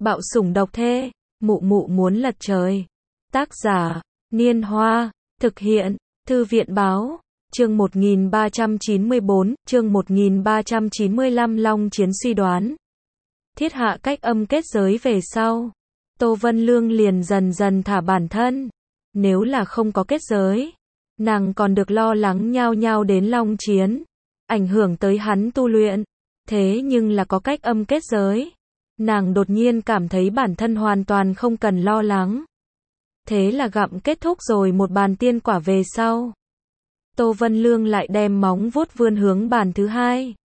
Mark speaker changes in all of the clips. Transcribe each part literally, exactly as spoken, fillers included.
Speaker 1: Bạo sủng độc thê, mụ mụ muốn lật trời. Tác giả, Niên Hoa, thực hiện, Thư viện Báo, chương một nghìn ba trăm chín mươi bốn, chương một nghìn ba trăm chín mươi lăm Long Chiến suy đoán. Thiết hạ cách âm kết giới về sau, Tô Vân Lương liền dần dần thả bản thân. Nếu là không có kết giới, nàng còn được lo lắng nhao nhao đến Long Chiến, ảnh hưởng tới hắn tu luyện. Thế nhưng là có cách âm kết giới, nàng đột nhiên cảm thấy bản thân hoàn toàn không cần lo lắng. Thế là gặm kết thúc rồi một bàn tiên quả về sau, Tô Vân Lương lại đem móng vuốt vươn hướng bàn thứ hai.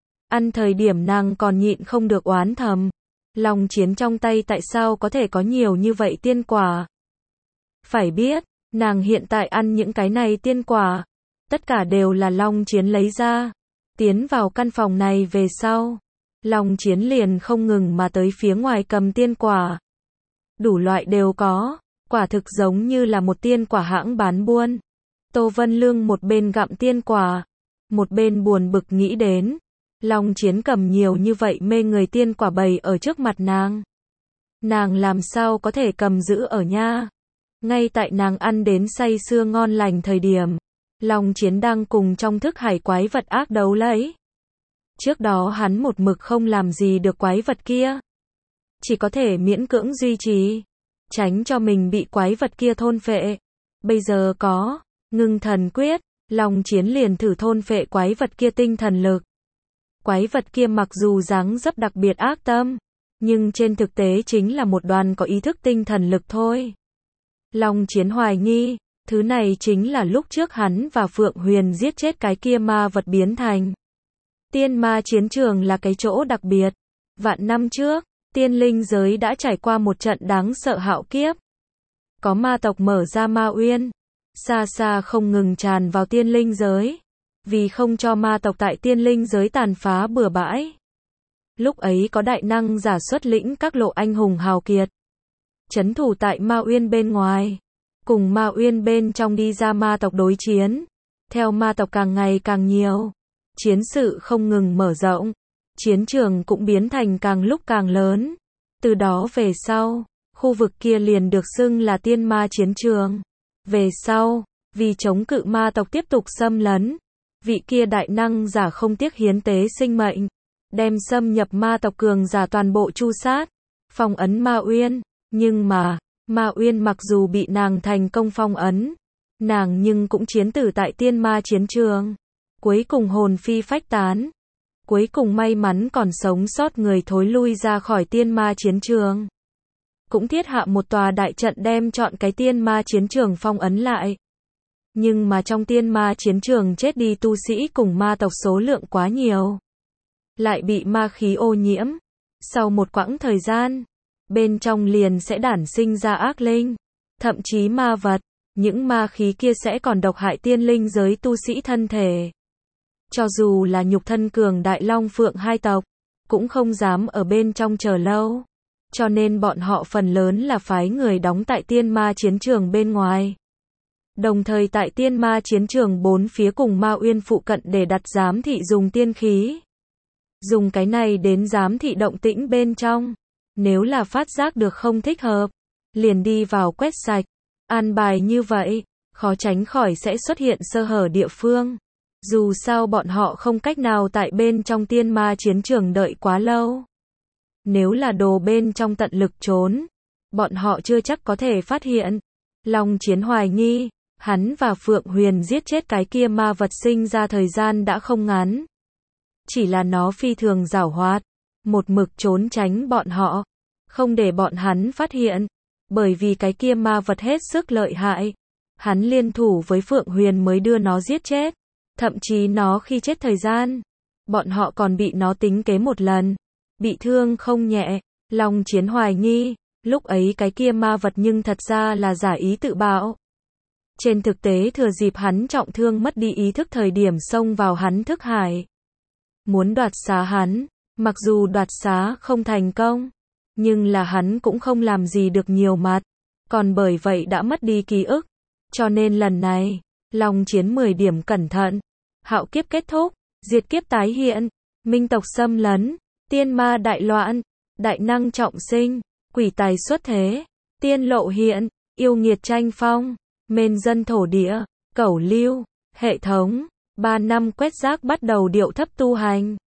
Speaker 1: Ăn thời điểm nàng còn nhịn không được oán thầm, Long Chiến trong tay tại sao có thể có nhiều như vậy tiên quả. Phải biết, nàng hiện tại ăn những cái này tiên quả, tất cả đều là Long Chiến lấy ra. Tiến vào căn phòng này về sau, Long Chiến liền không ngừng mà tới phía ngoài cầm tiên quả. Đủ loại đều có, quả thực giống như là một tiên quả hãng bán buôn. Tô Vân Lương một bên gặm tiên quả, một bên buồn bực nghĩ đến, Long Chiến cầm nhiều như vậy mê người tiên quả bày ở trước mặt nàng. Nàng làm sao có thể cầm giữ ở nha. Ngay tại nàng ăn đến say sưa ngon lành thời điểm, Long Chiến đang cùng trong thức hải quái vật ác đấu lấy. Trước đó hắn một mực không làm gì được quái vật kia, chỉ có thể miễn cưỡng duy trì, tránh cho mình bị quái vật kia thôn phệ. Bây giờ có Ngưng Thần Quyết, Long Chiến liền thử thôn phệ quái vật kia tinh thần lực. Quái vật kia mặc dù dáng dấp đặc biệt ác tâm, nhưng trên thực tế chính là một đoàn có ý thức tinh thần lực thôi. Long Chiến hoài nghi, thứ này chính là lúc trước hắn và Phượng Huyền giết chết cái kia ma vật biến thành. Tiên ma chiến trường là cái chỗ đặc biệt. Vạn năm trước, tiên linh giới đã trải qua một trận đáng sợ hạo kiếp. Có ma tộc mở ra ma uyên, xa xa không ngừng tràn vào tiên linh giới, vì không cho ma tộc tại tiên linh giới tàn phá bừa bãi. Lúc ấy có đại năng giả xuất lĩnh các lộ anh hùng hào kiệt, trấn thủ tại ma uyên bên ngoài, cùng ma uyên bên trong đi ra ma tộc đối chiến. Theo ma tộc càng ngày càng nhiều, chiến sự không ngừng mở rộng, chiến trường cũng biến thành càng lúc càng lớn. Từ đó về sau, khu vực kia liền được xưng là tiên ma chiến trường. Về sau, vì chống cự ma tộc tiếp tục xâm lấn, vị kia đại năng giả không tiếc hiến tế sinh mệnh, đem xâm nhập ma tộc cường giả toàn bộ tru sát, phong ấn ma uyên. Nhưng mà, ma uyên mặc dù bị nàng thành công phong ấn, nàng nhưng cũng chiến tử tại tiên ma chiến trường. Cuối cùng hồn phi phách tán. Cuối cùng may mắn còn sống sót người thối lui ra khỏi tiên ma chiến trường. Cũng thiết hạ một tòa đại trận đem trọn cái tiên ma chiến trường phong ấn lại. Nhưng mà trong tiên ma chiến trường chết đi tu sĩ cùng ma tộc số lượng quá nhiều, lại bị ma khí ô nhiễm. Sau một quãng thời gian, bên trong liền sẽ đản sinh ra ác linh, thậm chí ma vật. Những ma khí kia sẽ còn độc hại tiên linh giới tu sĩ thân thể. Cho dù là nhục thân cường đại Long Phượng hai tộc, cũng không dám ở bên trong chờ lâu. Cho nên bọn họ phần lớn là phái người đóng tại tiên ma chiến trường bên ngoài. Đồng thời tại tiên ma chiến trường bốn phía cùng ma uyên phụ cận để đặt giám thị dùng tiên khí. Dùng cái này đến giám thị động tĩnh bên trong. Nếu là phát giác được không thích hợp, liền đi vào quét sạch. An bài như vậy, khó tránh khỏi sẽ xuất hiện sơ hở địa phương. Dù sao bọn họ không cách nào tại bên trong tiên ma chiến trường đợi quá lâu. Nếu là đồ bên trong tận lực trốn, bọn họ chưa chắc có thể phát hiện. Long Chiến hoài nghi, hắn và Phượng Huyền giết chết cái kia ma vật sinh ra thời gian đã không ngắn. Chỉ là nó phi thường giảo hoạt, một mực trốn tránh bọn họ, không để bọn hắn phát hiện. Bởi vì cái kia ma vật hết sức lợi hại, hắn liên thủ với Phượng Huyền mới đưa nó giết chết. Thậm chí nó khi chết thời gian, bọn họ còn bị nó tính kế một lần, bị thương không nhẹ. Long Chiến hoài nghi, lúc ấy cái kia ma vật nhưng thật ra là giả ý tự bạo. Trên thực tế thừa dịp hắn trọng thương mất đi ý thức thời điểm xông vào hắn thức hải, muốn đoạt xá hắn. Mặc dù đoạt xá không thành công, nhưng là hắn cũng không làm gì được nhiều mặt, còn bởi vậy đã mất đi ký ức. Cho nên lần này, Long Chiến mười điểm cẩn thận. Hạo kiếp kết thúc, diệt kiếp tái hiện, minh tộc xâm lấn, tiên ma đại loạn, đại năng trọng sinh, quỷ tài xuất thế, tiên lộ hiện, yêu nghiệt tranh phong, mên dân thổ địa, cẩu lưu, hệ thống, ba năm quét rác bắt đầu điệu thấp tu hành.